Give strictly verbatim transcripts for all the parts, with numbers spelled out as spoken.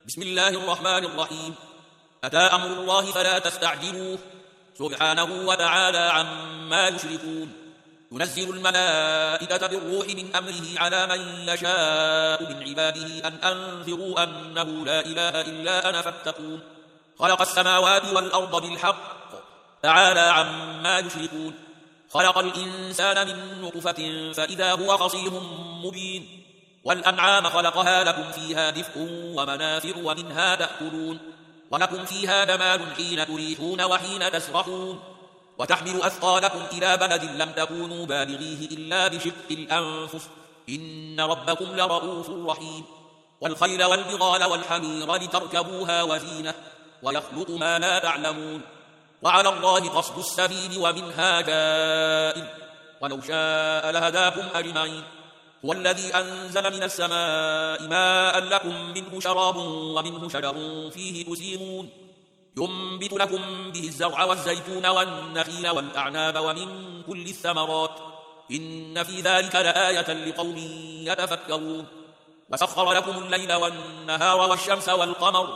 بسم الله الرحمن الرحيم. أتى أمر الله فلا تستعجلوه سبحانه وتعالى عما يشركون. ينزل الملائكة بالروح من أمره على من يشاء من عباده أن أنذروا أنه لا إله إلا أنا فاتقون. خلق السماوات والأرض بالحق تعالى عما يشركون. خلق الإنسان من نطفة فإذا هو خصيم مبين. والأنعام خلقها لكم فيها دفء ومنافع ومنها تأكلون ولكم فيها جمال حين تريحون وحين تسرحون وتحمل أثقالكم إلى بلد لم تكونوا بالغيه إلا بشق الأنفس إن ربكم لرؤوف رحيم. والخيل والبغال والحمير لتركبوها وزينة ويخلق ما لا تعلمون. وعلى الله قصد السبيل ومنها جائر ولو شاء لهداكم أجمعين. هو الذي أنزل من السماء ماء لكم منه شراب ومنه شجر فيه تسيمون. ينبت لكم به الزرع والزيتون والنخيل والأعناب ومن كل الثمرات إن في ذلك لآية لقوم يتفكرون. وسخر لكم الليل والنهار والشمس والقمر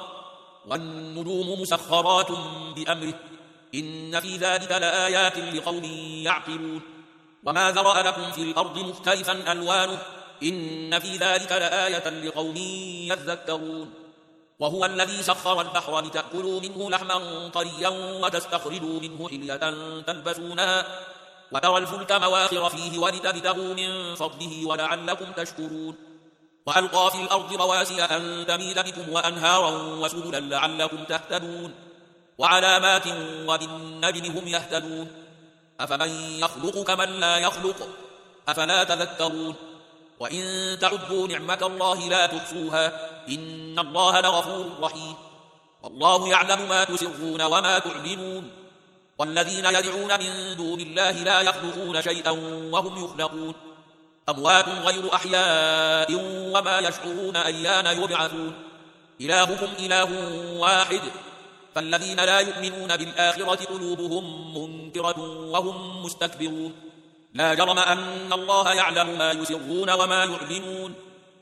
والنجوم مسخرات بأمره إن في ذلك لآيات لقوم يعقلون. وما ذرأ لكم في الأرض مختلفا ألوانه إن في ذلك لآية لقوم يذكرون. وهو الذي سخر البحر لتأكلوا منه لحما طريا وتستخرجوا منه حلية تلبسونها وترى الفلك مواخر فيه ولتبتغوا من فضله ولعلكم تشكرون. وألقى في الأرض رواسي أن تميد بكم وأنهارا وسبلا لعلكم تهتدون. وعلامات وبالنجم هم يهتدون. أفمن يخلق كمن لا يخلق أفلا تذكرون. وإن تعدوا نعمة الله لا تحصوها إن الله لغفور رحيم. والله يعلم ما تسرون وما تعلنون. والذين يدعون من دون الله لا يخلقون شيئا وهم يخلقون. أموات غير أحياء وما يشعرون أيان يبعثون. إلهكم إله واحد فالذين لا يؤمنون بالآخرة قلوبهم منكرة وهم مستكبرون. لا جرم أن الله يعلم ما يسرون وما يعلنون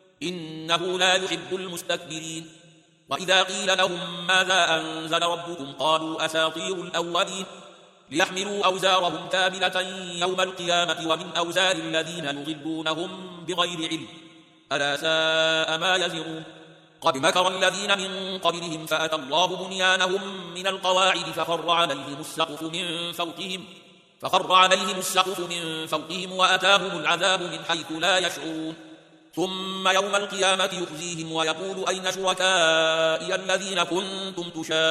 إنه لا يحب المستكبرين. وإذا قيل لهم ماذا أنزل ربكم قالوا أساطير الأولين ليحملوا أوزارهم كاملة يوم القيامة ومن أوزار الذين يضلونهم بغير علم ألا ساء ما يزرون. قد مكر الذين من قبلهم فأتى الله بنيانهم من القواعد فخر عليهم السقف من فوقهم فخر عليهم السقف من فوقهم وأتاهم العذاب من حيث لا يشعرون. ثم يوم القيامة يخزيهم ويقول أين شركائي الذين كنتم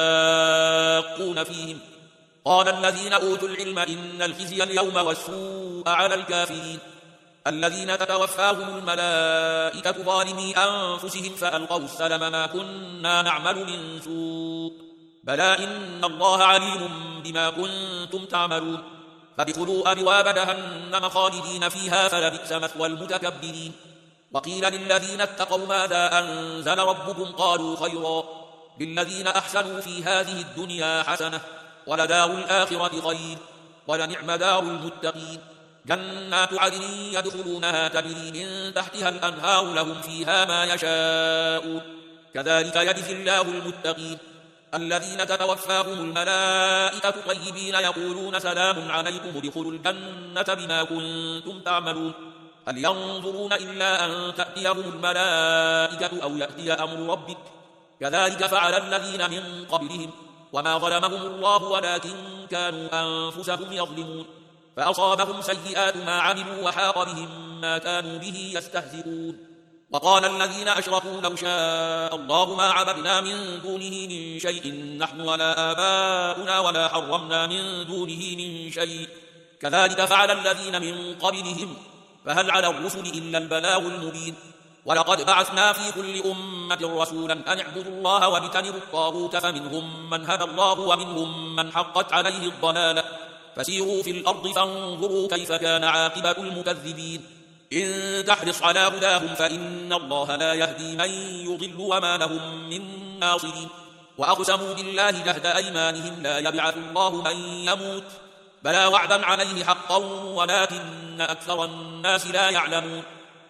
تشاقون فيهم قال الذين أوتوا العلم إن الخزي اليوم والسوء على الكافرين الذين تتوفاهم الملائكة ظالمي أنفسهم فألقوا السلم ما كنا نعمل من سوء بلى إن الله عليم بما كنتم تعملون. فادخلوا أبواب جهنم خالدين فيها فلبئس مثوى المتكبرين. وقيل للذين اتقوا ماذا أنزل ربكم قالوا خيرا للذين أحسنوا في هذه الدنيا حسنة ولدار الآخرة خير ولنعم دار المتقين. جنات عدن يدخلونها تجري من تحتها الأنهار لهم فيها ما يشاءون كذلك يجزي الله المتقين. الذين تتوفاهم الملائكة طيبين يقولون سلام عليكم ادخلوا الجنة بما كنتم تعملون. هل ينظرون إلا أن تأتيهم الملائكة أو يأتي أمر ربك كذلك فعل الذين من قبلهم وما ظلمهم الله ولكن كانوا أنفسهم يظلمون. فأصابهم سيئات ما عملوا وحاق بهم ما كانوا به يستهزئون. وقال الذين أشركوا لو شاء الله ما عبدنا من دونه من شيء نحن ولا آباؤنا ولا حرمنا من دونه من شيء كذلك فعل الذين من قبلهم فهل على الرسل إلا البلاغ المبين. ولقد بعثنا في كل أمة رسولا أن اعبدوا الله واجتنبوا الطاغوت فمنهم من هدى الله ومنهم من حقت عليه الضلالة فسيروا في الأرض فانظروا كيف كان عاقبة المكذبين. إن تحرص على هداهم فإن الله لا يهدي من يضل وما لهم من ناصرين. وأقسموا بالله جهد أيمانهم لا يبعث الله من يموت بلى وعدا عليه حقا ولكن أكثر الناس لا يعلمون.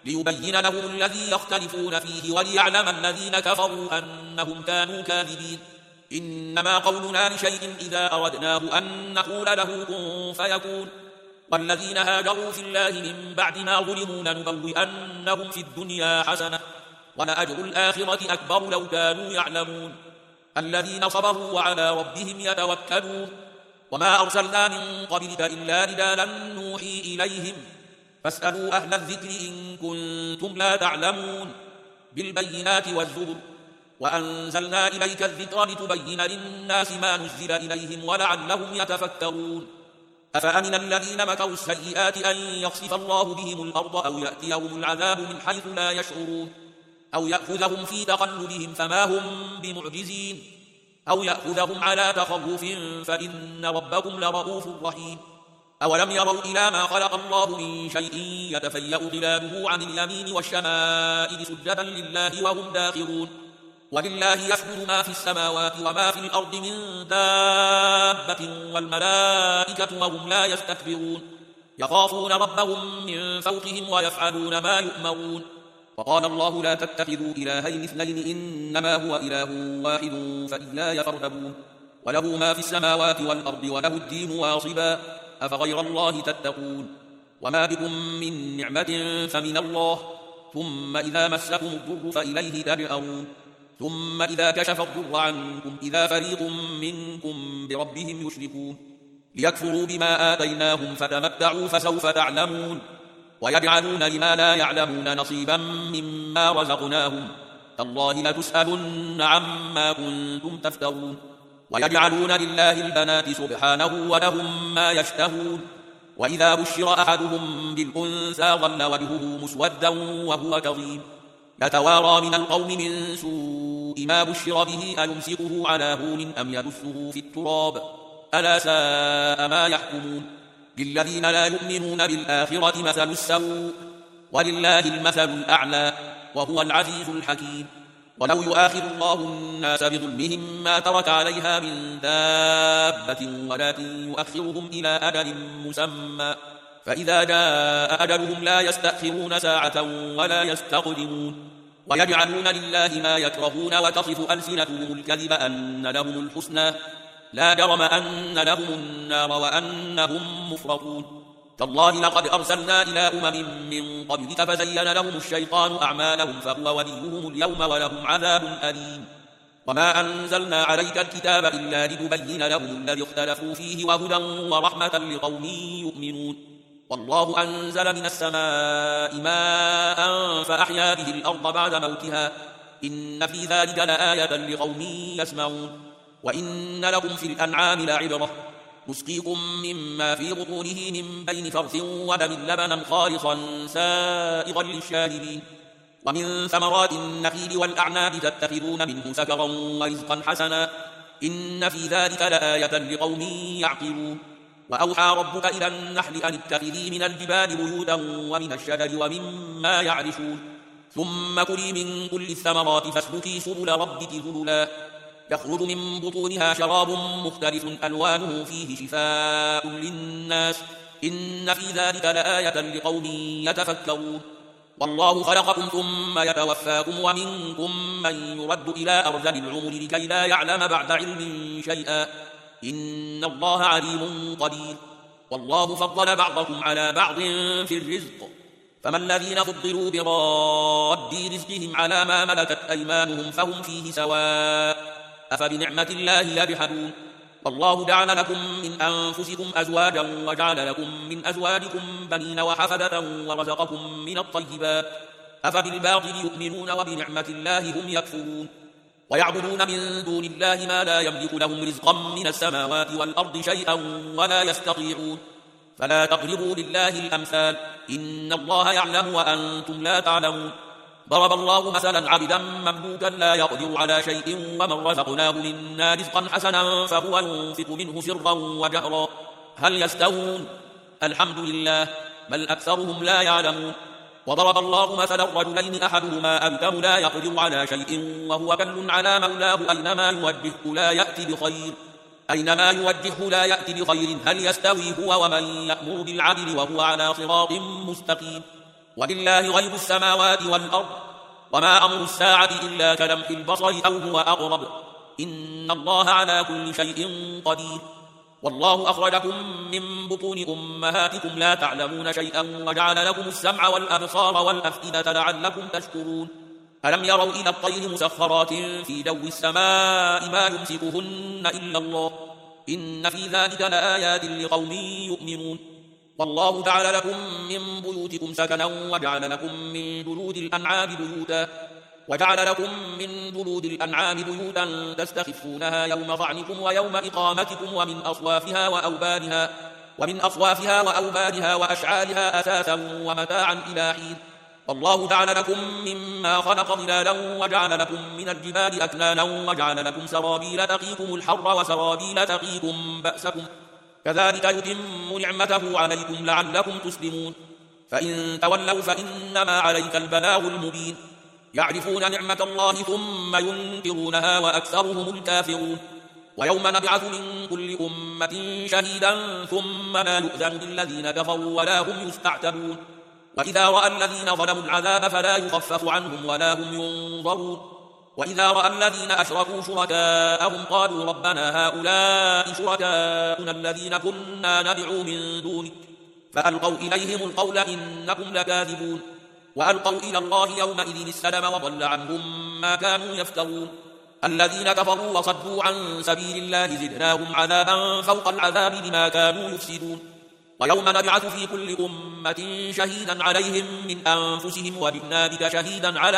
ليبين لهم الذي يختلفون فيه وليعلم الذين كفروا أنهم كانوا كاذبين. إنما قولنا لشيء إذا أردناه أن نقول له كن فيكون. والذين هاجروا في الله من بعد ما ظلموا لنبوئنهم في الدنيا حسنة ولأجر الآخرة أكبر لو كانوا يعلمون. الذين صبروا وعلى ربهم يتوكلون. وما أرسلنا من قبلك إلا رجالا نوحي إليهم فاسألوا أهل الذكر إن كنتم لا تعلمون. بالبينات والزبر وأنزلنا إليك الذكر لتبين للناس ما نزل إليهم ولعلهم يتفكرون. أفأمن الذين مكروا السيئات أن يخسف الله بهم الأرض أو يأتيهم العذاب من حيث لا يشعرون أو يأخذهم في تقلبهم فما هم بمعجزين أو يأخذهم على تخوف فإن ربكم لرؤوف رحيم. أولم يروا إلى ما خلق الله من شيء يتفيأ ظلاله عن اليمين والشمائل سجدا لله وهم داخرون. ولله يسجد ما في السماوات وما في الأرض من دابة والملائكة وهم لا يستكبرون يخافون ربهم من فوقهم ويفعلون ما يؤمرون. وقال الله لا تتخذوا إلهين اثنين إنما هو إله واحد فإياي فارهبون. وله ما في السماوات والأرض وله الدين واصبا أفغير الله تتقون. وما بكم من نعمة فمن الله ثم إذا مسكم الضر فإليه تجأرون. ثم إذا كشف الضر عنكم إذا فريق منكم بربهم يشركون ليكفروا بما آتيناهم فتمتعوا فسوف تعلمون. ويجعلون لما لا يعلمون نصيبا مما رزقناهم تالله لتسألن عما كنتم تفترون. ويجعلون لله البنات سبحانه ولهم ما يشتهون. وإذا بشر أحدهم بالأنثى ظل وجهه مسودا وهو كظيم يتوارى من القوم من سوء ما بشر به أيمسكه على هون أم يدسه في التراب ألا ساء ما يحكمون. للذين لا يؤمنون بالآخرة مثل السوء ولله المثل الأعلى وهو العزيز الحكيم. ولو يؤاخذ الله الناس بظلمهم ما ترك عليها من دابة ولكن يؤخرهم إلى أجل مسمى فإذا جاء أجلهم لا يستأخرون ساعة ولا يستقدمون. ويجعلون لله ما يكرهون وتصف ألسنتهم الكذب أن لهم الحسنى لا جرم أن لهم النار وأنهم مفرطون. تالله لقد أرسلنا إلى أمم من قبلك فزين لهم الشيطان أعمالهم فهو وليهم اليوم ولهم عذاب أليم. وما أنزلنا عليك الكتاب إلا لتبين لهم الذي اختلفوا فيه وهدى ورحمة لقوم يؤمنون. والله أنزل من السماء ماء فأحيا به الأرض بعد موتها إن في ذلك لآية لقوم يسمعون. وإن لكم في الأنعام لعبرة نسقيكم مما في بطونه من بين فرث ودم لبنا خالصا سائغا للشاربين. ومن ثمرات النخيل والأعناب تتخذون منه سكرا ورزقا حسنا إن في ذلك لآية لقوم يعقلون. وأوحى ربك إلى النحل أن اتخذي من الجبال بيوتا ومن الشجر ومما يعرشون ثم كلي من كل الثمرات فاسلكي سبل ربك ذللا يخرج من بطونها شراب مختلف ألوانه فيه شفاء للناس إن في ذلك لآية لقوم يتفكرون. والله خلقكم ثم يتوفاكم ومنكم من يرد إلى أرذل العمر لكي لا يعلم بعد علم شيئا إن الله عليم قدير. والله فضل بعضكم على بعض في الرزق فما الذين فضلوا براد رزقهم على ما ملكت أيمانهم فهم فيه سواء أفبنعمة الله يجحدون. والله جعل لكم من أنفسكم أزواجا وجعل لكم من أزواجكم بنين وحفدة ورزقكم من الطيبات أفبالباطل يؤمنون وبنعمة الله هم يكفرون. ويعبدون من دون الله ما لا يملك لهم رزقا من السماوات والأرض شيئا ولا يستطيعون فلا تضربوا لله الأمثال إن الله يعلم وأنتم لا تعلمون. ضرب الله مثلا عبدا مملوكا لا يقدر على شيء ومن رزقناه منا رزقا حسنا فهو ينفق منه سرا وجهرا هل يستوون الحمد لله بل أكثرهم لا يعلمون. وضرب الله مثلا رجلين أحدهما أبكم لا يقدر على شيء وهو كل على مولاه أينما يوجهه لا يأتي بخير أينما يوجهه لا يأتي بخير هل يستوي هو ومن يأمر بالعدل وهو على صراط مستقيم. ولله غيب السماوات والأرض وما أمر الساعة إلا كلمح البصر أو هو أقرب إن الله على كل شيء قدير والله أخرجكم من بطون أمهاتكم لا تعلمون شيئا وجعل لكم السمع والأبصار والأفئدة لعلكم تشكرون ألم يروا إلى الطير مسخرات في جو السماء ما يمسكهن إلا الله إن في ذلك لآيات لقوم يؤمنون والله جعل لكم من بيوتكم سكنا وجعل لكم من جلود الأنعام بيوتا وجعل لكم من جلود الأنعام بيوتا تستخفونها يوم ظعنكم ويوم إقامتكم ومن أصوافها وأوبارها ومن أصوافها وأوبارها وأشعارها أساسا ومتاعا إلى حين والله جعل لكم مما خلق ظلالا وجعل لكم من الجبال أكنانا وجعل لكم سرابيل تقيكم الحر وسرابيل تقيكم بأسكم كذلك يتم نعمته عليكم لعلكم تسلمون فإن تولوا فإنما عليك البلاغ المبين يعرفون نعمة الله ثم ينكرونها وأكثرهم الكافرون ويوم نبعث من كل أمة شهيدا ثم لا يؤذن بالذين كفروا ولا هم يستعتبون وإذا رأى الذين ظلموا العذاب فلا يخفف عنهم ولا هم ينظرون وإذا رأى الذين أشركوا شركاءهم قالوا ربنا هؤلاء شركاؤنا الذين كنا ندعو من دونك فألقوا إليهم القول إنكم لكاذبون وألقوا إلى الله يومئذ السلم وضل عنهم ما كانوا يفترون الذين كفروا وصدوا عن سبيل الله زدناهم عذابا فوق العذاب بما كانوا يفسدون ويوم نبعث في كل أمة شهيدا عليهم من أنفسهم وجئنا بك شهيدا على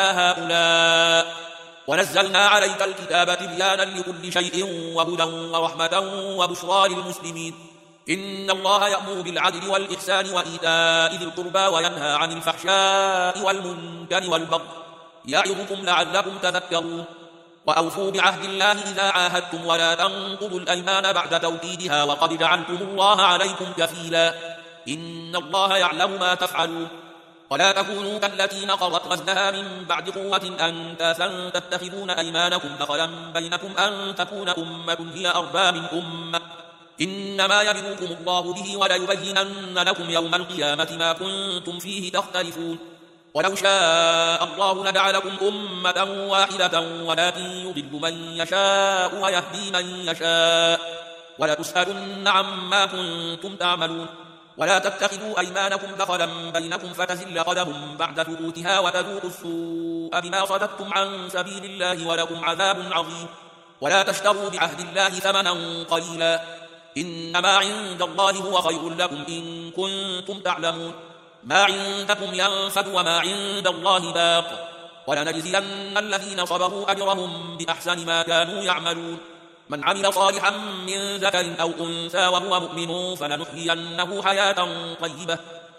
هؤلاء ونزلنا عليك الكتاب تبيانا لكل شيء وهدى ورحمة وبشرى للمسلمين إن الله يأمر بالعدل والإحسان وإيتاء ذي القربى وينهى عن الفحشاء والمنكر والبغي يعظكم لعلكم تذكرون وأوفوا بعهد الله إذا عاهدتم ولا تنقضوا الأيمان بعد توكيدها وقد جعلتم الله عليكم كفيلا إن الله يعلم ما تفعلون ولا تكونوا كالتي نقضت غزلها من بعد قوة أنكاثا تتخذون أيمانكم دخلا بينكم أن تكون أمة هي أربى من أمة إنما يبلوكم الله به وليبينن لكم يوم القيامة ما كنتم فيه تختلفون ولو شاء الله لجعلكم أمة واحدة ولكن يضل من يشاء ويهدي من يشاء ولتسألن عما كنتم تعملون ولا تتخذوا أيمانكم دخلا بينكم فتزل قدم بعد ثبوتها وتذوقوا السوء بما صددتم عن سبيل الله ولكم عذاب عظيم ولا تشتروا بعهد الله ثمنا قليلا إنما عند الله هو خير لكم إن كنتم تعلمون ما عندكم ينفد وما عند الله باق ولنجزين الذين صبروا أجرهم بأحسن ما كانوا يعملون من عمل صالحا من ذكر أو أنثى وهو مؤمن فلنحيينه حياة طيبة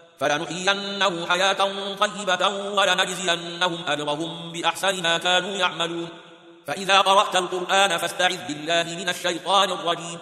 فلنحيينه حياة طيبة ولنجزينهم أجرهم بأحسن ما كانوا يعملون فإذا قرأت القرآن فاستعذ بالله من الشيطان الرجيم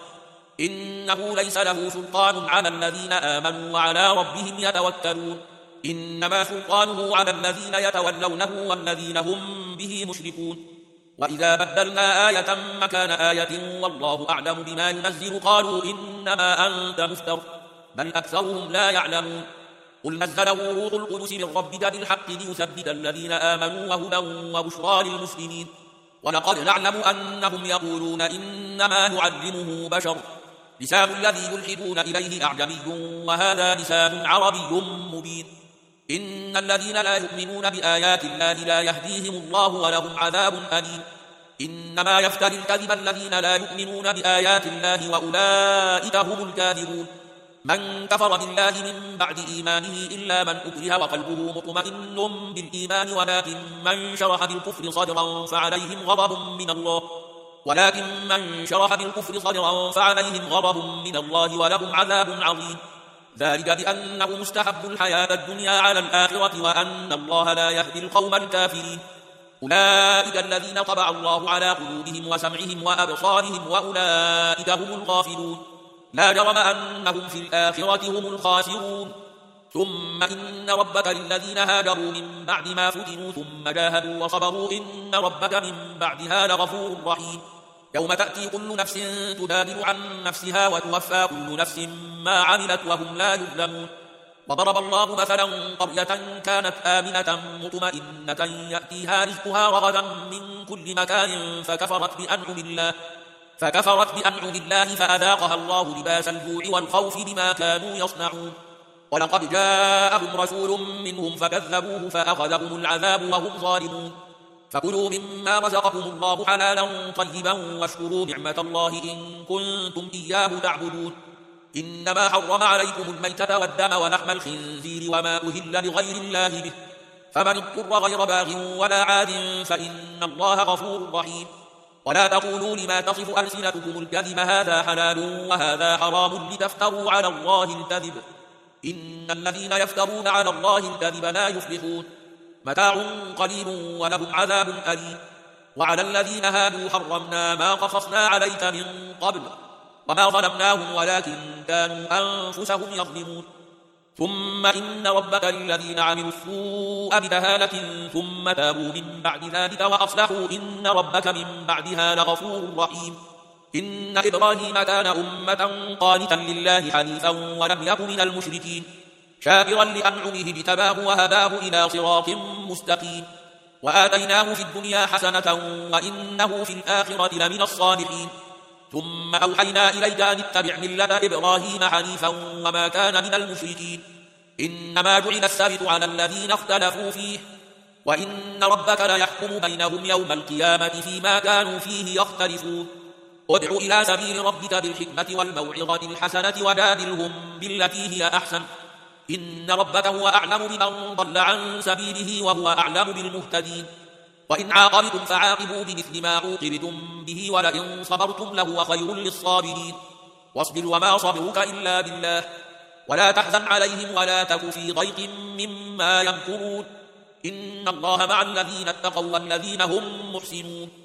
إنه ليس له سلطان على الذين آمنوا وعلى ربهم يتوكلون إنما سلطانه على الذين يتولونه والذين هم به مشركون وإذا بدلنا آية مكان آية والله أعلم بما ينزل قالوا إنما أنت مفتر بل أكثرهم لا يعلمون قل نزله روح القدس من ربك بالحق ليثبت الذين آمنوا وهدى وبشرى للمسلمين ولقد نعلم أنهم يقولون إنما نعلمه بشر لسان الذي يلحدون إليه أعجمي وهذا لسان عربي مبين إن الذين لا يؤمنون بآيات الله لا يهديهم الله ولهم عذاب أليم إنما يفتري الكذب الذين لا يؤمنون بآيات الله وأولئك هم الكاذبون من كفر بالله من بعد إيمانه إلا من أكره وقلبه مطمئن بالإيمان ولكن من شرح بالكفر صدرا فعليهم غضب من الله ولكن من شرح بالكفر صدرا فعليهم غضب من الله ولهم عذاب عظيم ذلك بأنه مستحب الحياة الدنيا على الآخرة وأن الله لا يهدي القوم الكافرين أولئك الذين طبع الله على قلوبهم وسمعهم وأبصارهم وأولئك هم الغافلون لا جرم أنهم في الآخرة هم الخاسرون ثم إن ربك للذين هاجروا من بعد ما فتنوا ثم جاهدوا وصبروا إن ربك من بعدها لغفور رحيم يوم تأتي كل نفس تجادل عن نفسها وتوفى كل نفس ما عملت وهم لا يظلمون وضرب الله مثلا قرية كانت آمنة مطمئنة يأتيها رزقها رغدا من كل مكان فكفرت بأنعم الله فكفرت بأنعم الله فأذاقها الله لباس الجوع والخوف بما كانوا يصنعون. ولقد جاءهم رسول منهم فكذبوه فأخذهم العذاب وهم ظالمون. فكلوا مما رزقكم الله حلالا طيبا واشكروا نعمة الله إن كنتم إياه تعبدون. إنما حرم عليكم الميتة والدم ولحم الخنزير وما أهل لغير الله به، فمن اضطر غير باغ ولا عاد فإن الله غفور رحيم. ولا تقولوا لما تصف ألسنتكم الكذب هذا حلال وهذا حرام لتفتروا على الله الكذب، إن الذين يفترون على الله الكذب لا يفلحون. متاع قليل ولهم عذاب أليم. وعلى الذين هادوا حرمنا ما قصصنا عليك من قبل وما ظلمناهم ولكن كانوا أنفسهم يظلمون. ثم إن ربك للذين عملوا السوء بجهالة ثم تابوا من بعد ذلك وأصلحوا إن ربك من بعدها لغفور رحيم. إن إبراهيم كان أمة قانتا لله حنيفا ولم يك من المشركين شاكرا لأنعمه اجتباه وهداه إلى صراط مستقيم. وآتيناه في الدنيا حسنة وإنه في الآخرة لمن الصالحين. ثم أوحينا إليك أن اتبع ملة إبراهيم حنيفا وما كان من المشركين. إنما جعل السبت على الذين اختلفوا فيه وإن ربك ليحكم بينهم يوم القيامة فيما كانوا فيه يختلفون. ادع إلى سبيل ربك بالحكمة والموعظة الحسنة وجادلهم بالتي هي أحسن، إن ربك هو أعلم بمن ضل عن سبيله وهو أعلم بالمهتدين. وإن عاقبتم فعاقبوا بمثل ما عوقبتم به ولئن صبرتم لهو خير للصابرين. واصبر وما صبرك إلا بالله ولا تحزن عليهم ولا تك في ضيق مما يمكرون، إن الله مع الذين اتقوا والذين هم محسنون.